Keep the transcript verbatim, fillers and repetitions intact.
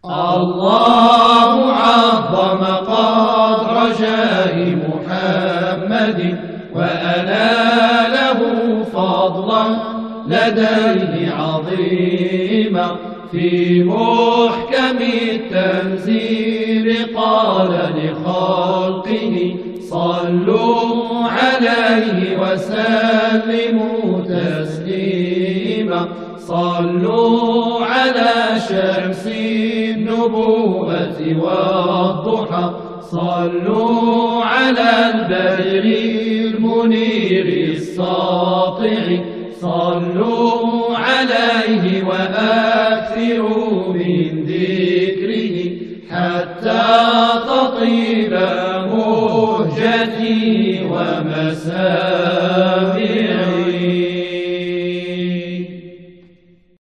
الله عظم قدر جاه محمد وأناله فضلا لديه عظيما في محكم التنزيل قال لخلقه صلوا عليه وسلموا تسليما صلوا على شمس النبوة والضحى صلوا على البدر المنير الساطع صلوا عليه وأكثروا